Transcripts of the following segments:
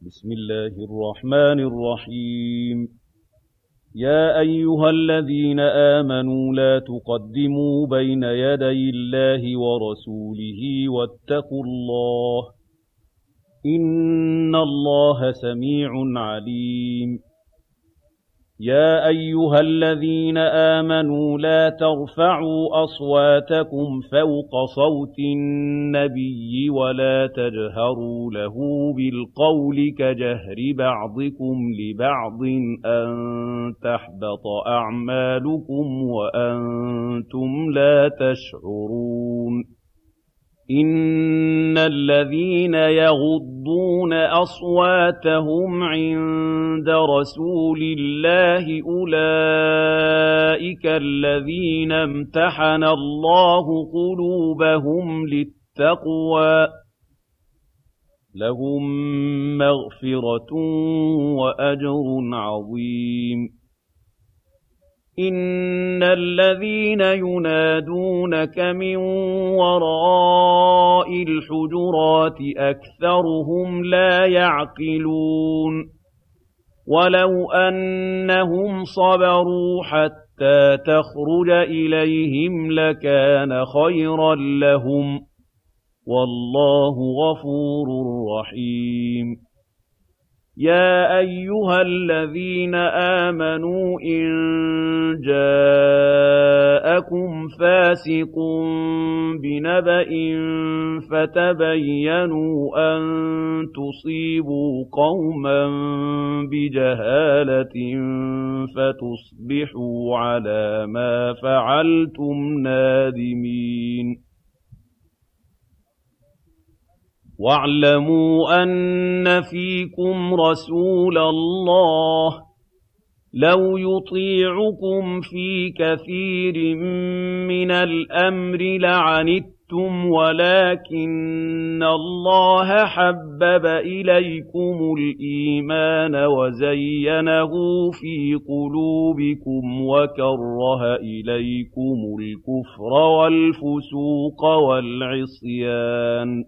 بسم الله الرحمن الرحيم يا أيها الذين آمنوا لا تقدموا بين يدي الله ورسوله واتقوا الله إن الله سميع عليم يا أيها الذين آمنوا لا ترفعوا أصواتكم فوق صوت النبي ولا تجهروا له بالقول كجهر بعضكم لبعض أن تحبط أعمالكم وأنتم لا تشعرون إن الذين يغضون أصواتهم عند رسول الله أولئك الذين امتحن الله قلوبهم للتقوى لهم مغفرة وأجر عظيم إن الذين ينادونك من وراء الحجرات أكثرهم لا يعقلون ولو أنهم صبروا حتى تخرج إليهم لكان خيرا لهم والله غفور رحيم يا أيها الذين آمنوا إن جاءكم فاسق بنبأ فتبينوا أن تصيبوا قوما بجهالة فتصبحوا على ما فعلتم نادمين واعلموا أن فيكم رسول الله لو يطيعكم في كثير من الأمر لعنتم ولكن الله حبب إليكم الإيمان وزينه في قلوبكم وكره إليكم الكفر والفسوق والعصيان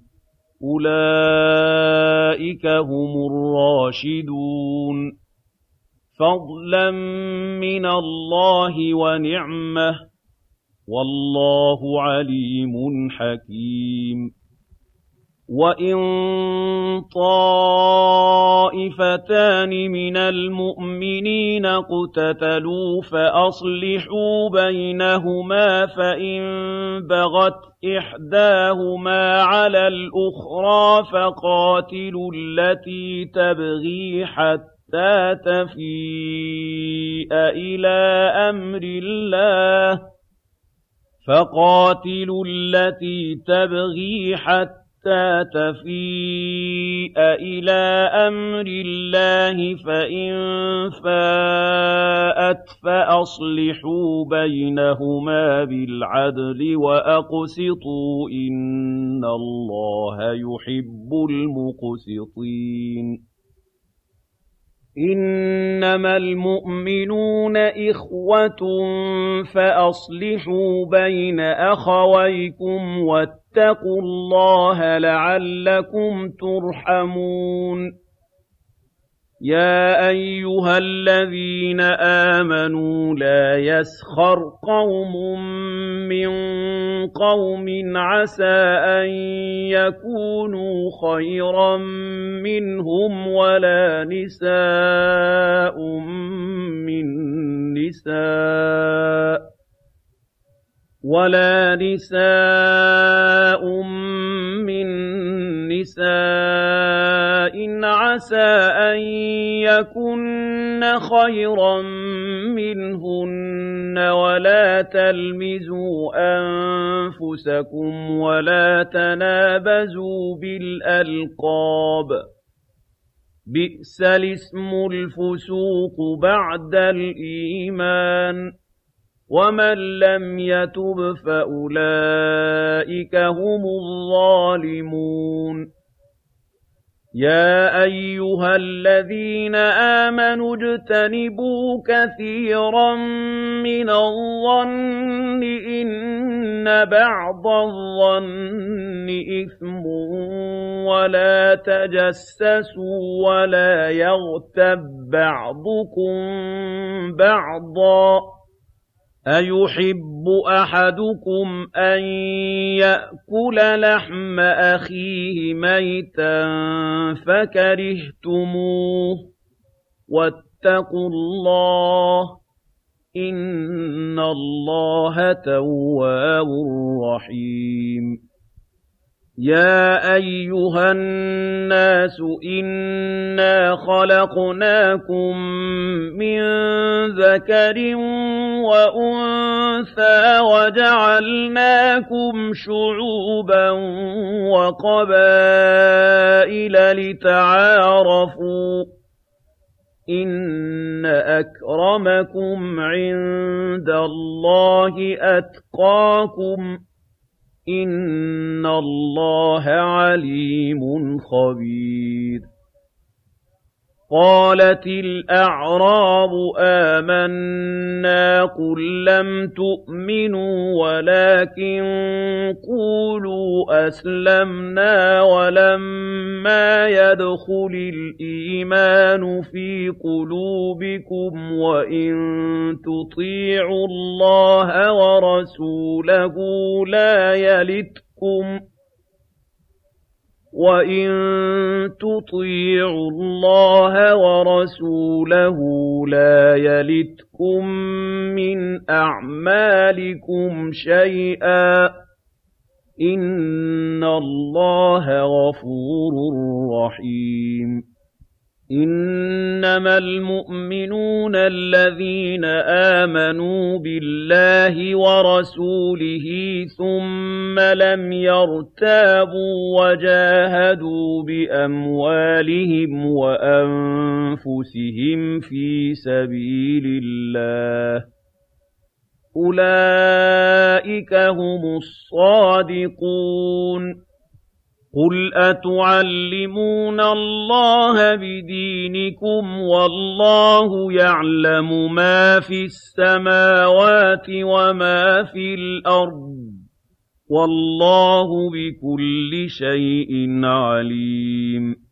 أولئك هم الراشدون فضلا من الله ونعمة والله عليم حكيم وإن طائفتان من المؤمنين اقتتلوا فأصلحوا بينهما فإن بغت إحداهما على الأخرى فقاتلوا التي تبغي حتى تفيء إلى أمر الله فإن فاءت فأصلحوا بينهما بالعدل وأقسطوا إن الله يحب المقسطين إنما المؤمنون إخوة فأصلحوا بين أخويكم واتقوا الله لعلكم ترحمون يا أيها الذين آمنوا لا يسخر قوم من قوم عسى أن يكونوا خيرا منهم ولا نساء من نساء عسى أن يكن خيرا منهن ولا تلمزوا أنفسكم ولا تنابزوا بالألقاب بئس الاسم الفسوق بعد الإيمان ومن لم يتب فأولئك هم الظالمون يَا أَيُّهَا الَّذِينَ آمَنُوا اجْتَنِبُوا كَثِيرًا مِّنَ الظَّنِّ إِنَّ بَعْضَ الظَّنِّ إِثْمٌ وَلَا تَجَسَّسُوا وَلَا يَغْتَب بَّعْضُكُم بَعْضًا ۚ أَيُحِبُّ أَحَدُكُمْ أَن يَأْكُلَ لَحْمَ أَخِيهِ مَيْتًا فَكَرِهْتُمُوهُ ۚ وَاتَّقُوا اللَّهَ ۚ إِنَّ اللَّهَ تَوَّابٌ رَّحِيمٌ يَا أَيُّهَا النَّاسُ إِنَّا خَلَقْنَاكُم مِّن ذَكَرٍ وَأُنثَىٰ وَجَعَلْنَاكُمْ شُعُوبًا وَقَبَائِلَ لِتَعَارَفُوا ۚ إِنَّ أَكْرَمَكُمْ عِندَ اللَّهِ أَتْقَاكُمْ ۚ إِنَّ اللَّهَ عَلِيمٌ خَبِيرٌ قَالَتِ الْأَعْرَابُ آمَنَّا ۖ قُل لَّمْ تُؤْمِنُوا وَلَٰكِن قُولُوا أَسْلَمْنَا وَلَمَّا يَدْخُلِ الْإِيمَانُ فِي قُلُوبِكُمْ ۖ وَإِن تُطِيعُوا اللَّهَ وَرَسُولَهُ لَا يَلِتْكُم مِّنْ أَعْمَالِكُمْ شَيْئًا ۚ إِنَّ اللَّهَ غَفُورٌ رَّحِيمٌ إِنَّمَا الْمُؤْمِنُونَ الَّذِينَ آمَنُوا بِاللَّهِ وَرَسُولِهِ ثُمَّ لَمْ يَرْتَابُوا وَجَاهَدُوا بِأَمْوَالِهِمْ وَأَنفُسِهِمْ فِي سَبِيلِ اللَّهِ ۚ أُولَٰئِكَ هُمُ الصَّادِقُونَ قُلْ أَتُعَلِّمُونَ اللَّهَ بِدِينِكُمْ وَاللَّهُ يَعْلَمُ مَا فِي السَّمَاوَاتِ وَمَا فِي الْأَرْضِ ۚ وَاللَّهُ بِكُلِّ شَيْءٍ عَلِيمٌ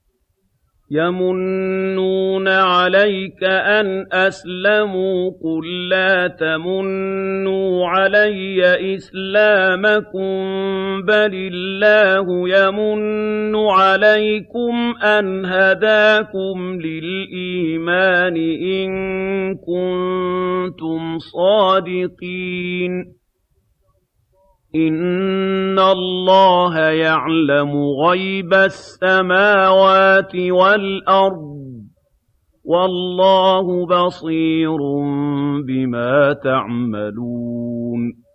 يَمُنُّونَ عَلَيْكَ أَنْ أَسْلَمُوا ۖ قُل لَّا تَمُنُّوا عَلَيَّ إِسْلَامَكُم ۖ بَلِ اللَّهُ يَمُنُّ عَلَيْكُمْ أَنْ هَدَاكُمْ لِلْإِيمَانِ إِن كُنتُمْ صَادِقِينَ إِنَّ اللَّهَ يَعْلَمُ غَيْبَ السَّمَاوَاتِ وَالْأَرْضِ ۚ وَاللَّهُ بَصِيرٌ بِمَا تَعْمَلُونَ